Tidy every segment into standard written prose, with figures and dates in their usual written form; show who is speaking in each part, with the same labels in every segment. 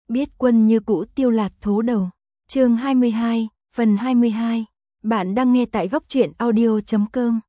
Speaker 1: Biết quân như cũ Tiêu Lạt thố đầu. Chương 22, phần 22. Bạn đang nghe tại góc truyện audio.com.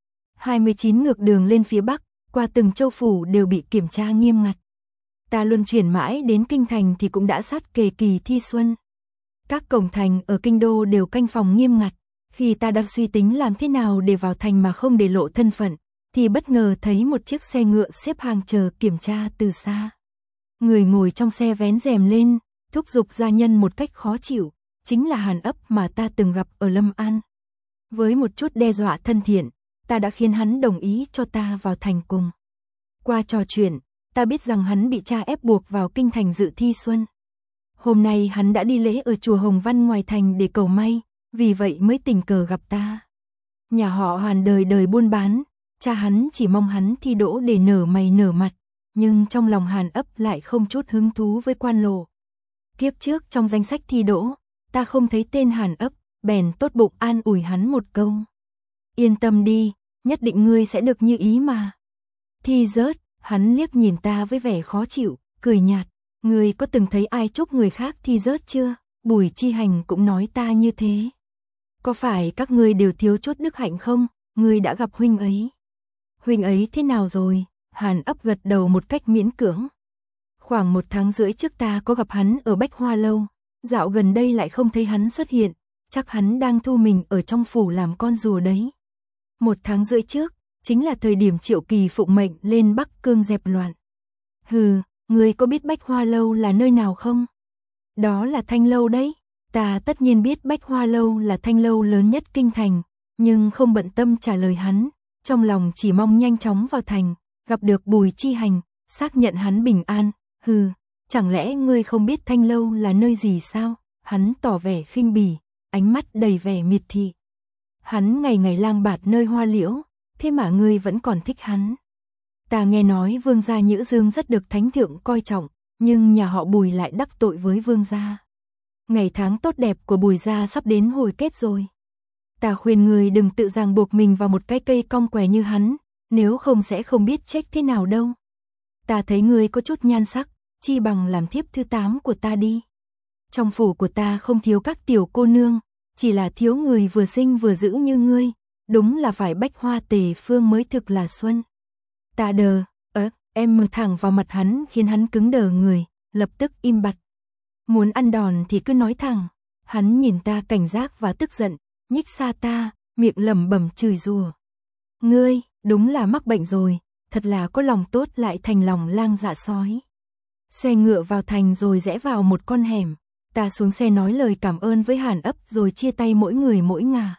Speaker 1: 29 ngược đường lên phía Bắc, qua từng châu phủ đều bị kiểm tra nghiêm ngặt. Ta luân chuyển mãi đến kinh thành thì cũng đã sát kề kỳ thi xuân. Các cổng thành ở kinh đô đều canh phòng nghiêm ngặt. Khi ta đang suy tính làm thế nào để vào thành mà không để lộ thân phận, thì bất ngờ thấy một chiếc xe ngựa xếp hàng chờ kiểm tra từ xa. Người ngồi trong xe vén rèm lên, thúc giục gia nhân một cách khó chịu, chính là Hàn Ấp mà ta từng gặp ở Lâm An. Với một chút đe dọa thân thiện, ta đã khiến hắn đồng ý cho ta vào thành cùng. Qua trò chuyện, ta biết rằng hắn bị cha ép buộc vào kinh thành dự thi xuân. Hôm nay hắn đã đi lễ ở chùa Hồng Văn ngoài thành để cầu may, vì vậy mới tình cờ gặp ta. Nhà họ Hàn đời đời buôn bán, cha hắn chỉ mong hắn thi đỗ để nở mày nở mặt, nhưng trong lòng Hàn Ấp lại không chút hứng thú với quan lộ. Kiếp trước trong danh sách thi đỗ, ta không thấy tên Hàn Ấp, bèn tốt bụng an ủi hắn một câu. Yên tâm đi, nhất định ngươi sẽ được như ý mà. Thi rớt, hắn liếc nhìn ta với vẻ khó chịu, cười nhạt. Ngươi có từng thấy ai chúc người khác thi rớt chưa? Bùi Chi Hành cũng nói ta như thế. Có phải các ngươi đều thiếu chút đức hạnh không? Ngươi đã gặp huynh ấy. Huynh ấy thế nào rồi? Hàn Ấp gật đầu một cách miễn cưỡng. Khoảng 1 tháng rưỡi trước ta có gặp hắn ở Bách Hoa Lâu. Dạo gần đây lại không thấy hắn xuất hiện. Chắc hắn đang thu mình ở trong phủ làm con rùa đấy. 1 tháng rưỡi trước, chính là thời điểm Triệu Kỳ phụng mệnh lên Bắc Cương dẹp loạn. Hừ, ngươi có biết Bách Hoa Lâu là nơi nào không? Đó là Thanh Lâu đấy. Ta tất nhiên biết Bách Hoa Lâu là Thanh Lâu lớn nhất kinh thành, nhưng không bận tâm trả lời hắn, trong lòng chỉ mong nhanh chóng vào thành, gặp được Bùi Chi Hành, xác nhận hắn bình an. Hừ, chẳng lẽ ngươi không biết Thanh Lâu là nơi gì sao? Hắn tỏ vẻ khinh bỉ, ánh mắt đầy vẻ miệt thị. Hắn ngày ngày lang bạt nơi hoa liễu, thế mà ngươi vẫn còn thích hắn. Ta nghe nói vương gia Nhữ Dương rất được thánh thượng coi trọng, nhưng nhà họ Bùi lại đắc tội với vương gia. Ngày tháng tốt đẹp của Bùi gia sắp đến hồi kết rồi. Ta khuyên người đừng tự ràng buộc mình vào một cái cây cong què như hắn, nếu không sẽ không biết trách thế nào đâu. Ta thấy ngươi có chút nhan sắc, chi bằng làm thiếp thứ 8 của ta đi. Trong phủ của ta không thiếu các tiểu cô nương, chỉ là thiếu người vừa xinh vừa dữ như ngươi, đúng là phải bách hoa tề phương mới thực là xuân. Ta đờ, em mở thẳng vào mặt hắn khiến hắn cứng đờ người, lập tức im bặt. Muốn ăn đòn thì cứ nói thẳng. Hắn nhìn ta cảnh giác và tức giận, nhích xa ta, miệng lẩm bẩm chửi rủa. Ngươi, đúng là mắc bệnh rồi, thật là có lòng tốt lại thành lòng lang dạ sói. Xe ngựa vào thành rồi rẽ vào một con hẻm. Ta xuống xe nói lời cảm ơn với Hàn Ấp rồi chia tay mỗi người mỗi ngả.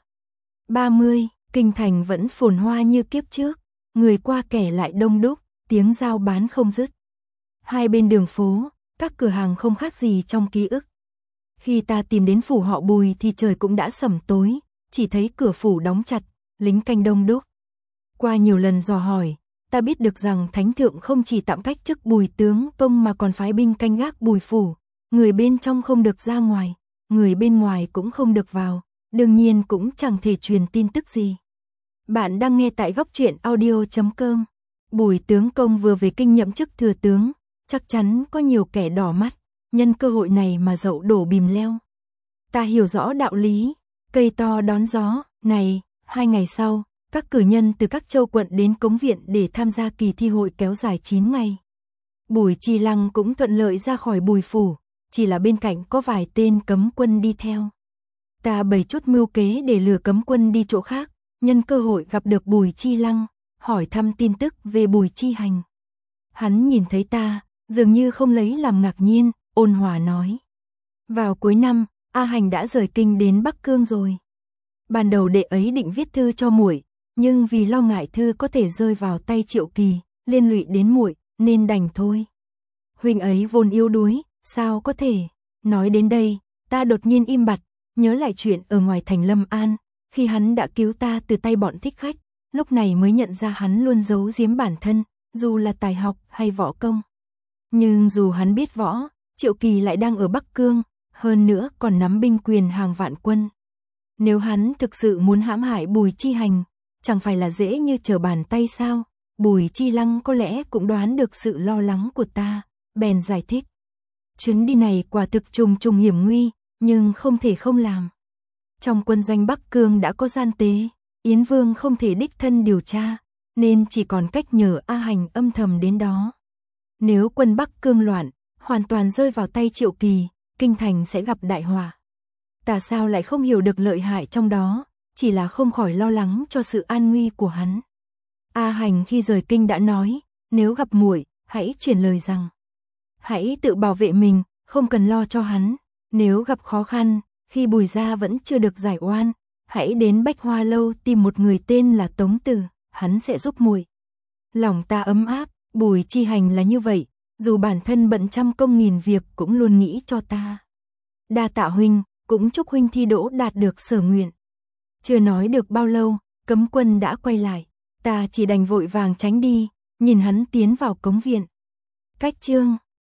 Speaker 1: 30, kinh thành vẫn phồn hoa như kiếp trước, người qua kẻ lại đông đúc, tiếng giao bán không dứt. Hai bên đường phố, các cửa hàng không khác gì trong ký ức. Khi ta tìm đến phủ họ Bùi thì trời cũng đã sẩm tối, chỉ thấy cửa phủ đóng chặt, lính canh đông đúc. Qua nhiều lần dò hỏi, ta biết được rằng thánh thượng không chỉ tạm cách chức Bùi tướng công mà còn phái binh canh gác Bùi phủ, người bên trong không được ra ngoài, người bên ngoài cũng không được vào, đương nhiên cũng chẳng thể truyền tin tức gì. Bạn đang nghe tại góc truyện audio.com. Bùi tướng công vừa về kinh nhậm chức thừa tướng, chắc chắn có nhiều kẻ đỏ mắt, nhân cơ hội này mà dậu đổ bìm leo. Ta hiểu rõ đạo lý, cây to đón gió. Này, 2 ngày sau, các cử nhân từ các châu quận đến Cống Viện để tham gia kỳ thi hội kéo dài 9 ngày. Bùi Chi Lăng cũng thuận lợi ra khỏi Bùi phủ, chỉ là bên cạnh có vài tên cấm quân đi theo. Ta bày chút mưu kế để lừa cấm quân đi chỗ khác, nhân cơ hội gặp được Bùi Chi Lăng, hỏi thăm tin tức về Bùi Chi Hành. Hắn nhìn thấy ta, dường như không lấy làm ngạc nhiên, ôn hòa nói. Vào cuối năm, A Hành đã rời kinh đến Bắc Cương rồi. Ban đầu đệ ấy định viết thư cho muội, nhưng vì lo ngại thư có thể rơi vào tay Triệu Kỳ, liên lụy đến muội, nên đành thôi. Huynh ấy vốn yếu đuối, sao có thể? Nói đến đây, ta đột nhiên im bặt, nhớ lại chuyện ở ngoài thành Lâm An, khi hắn đã cứu ta từ tay bọn thích khách, lúc này mới nhận ra hắn luôn giấu giếm bản thân, dù là tài học hay võ công. Nhưng dù hắn biết võ, Triệu Kỳ lại đang ở Bắc Cương, hơn nữa còn nắm binh quyền hàng vạn quân. Nếu hắn thực sự muốn hãm hại Bùi Chi Hành, chẳng phải là dễ như trở bàn tay sao? Bùi Chi Lăng có lẽ cũng đoán được sự lo lắng của ta, bèn giải thích. Chuyến đi này quả thực trùng trùng hiểm nguy, nhưng không thể không làm. Trong quân doanh Bắc Cương đã có gian tế, Yến Vương không thể đích thân điều tra, nên chỉ còn cách nhờ A Hành âm thầm đến đó. Nếu quân Bắc Cương loạn, hoàn toàn rơi vào tay Triệu Kỳ, kinh thành sẽ gặp đại họa. Ta sao lại không hiểu được lợi hại trong đó, chỉ là không khỏi lo lắng cho sự an nguy của hắn. A Hành khi rời kinh đã nói, nếu gặp muội, hãy truyền lời rằng hãy tự bảo vệ mình, không cần lo cho hắn. Nếu gặp khó khăn, khi Bùi gia vẫn chưa được giải oan, hãy đến Bách Hoa lâu tìm một người tên là Tống Tử, hắn sẽ giúp muội. Lòng ta ấm áp, Bùi Chi Hành là như vậy, dù bản thân bận trăm công nghìn việc cũng luôn nghĩ cho ta. Đa tạ huynh, cũng chúc huynh thi đỗ đạt được sở nguyện. Chưa nói được bao lâu, cấm quân đã quay lại, ta chỉ đành vội vàng tránh đi, nhìn hắn tiến vào cống viện. Cách chương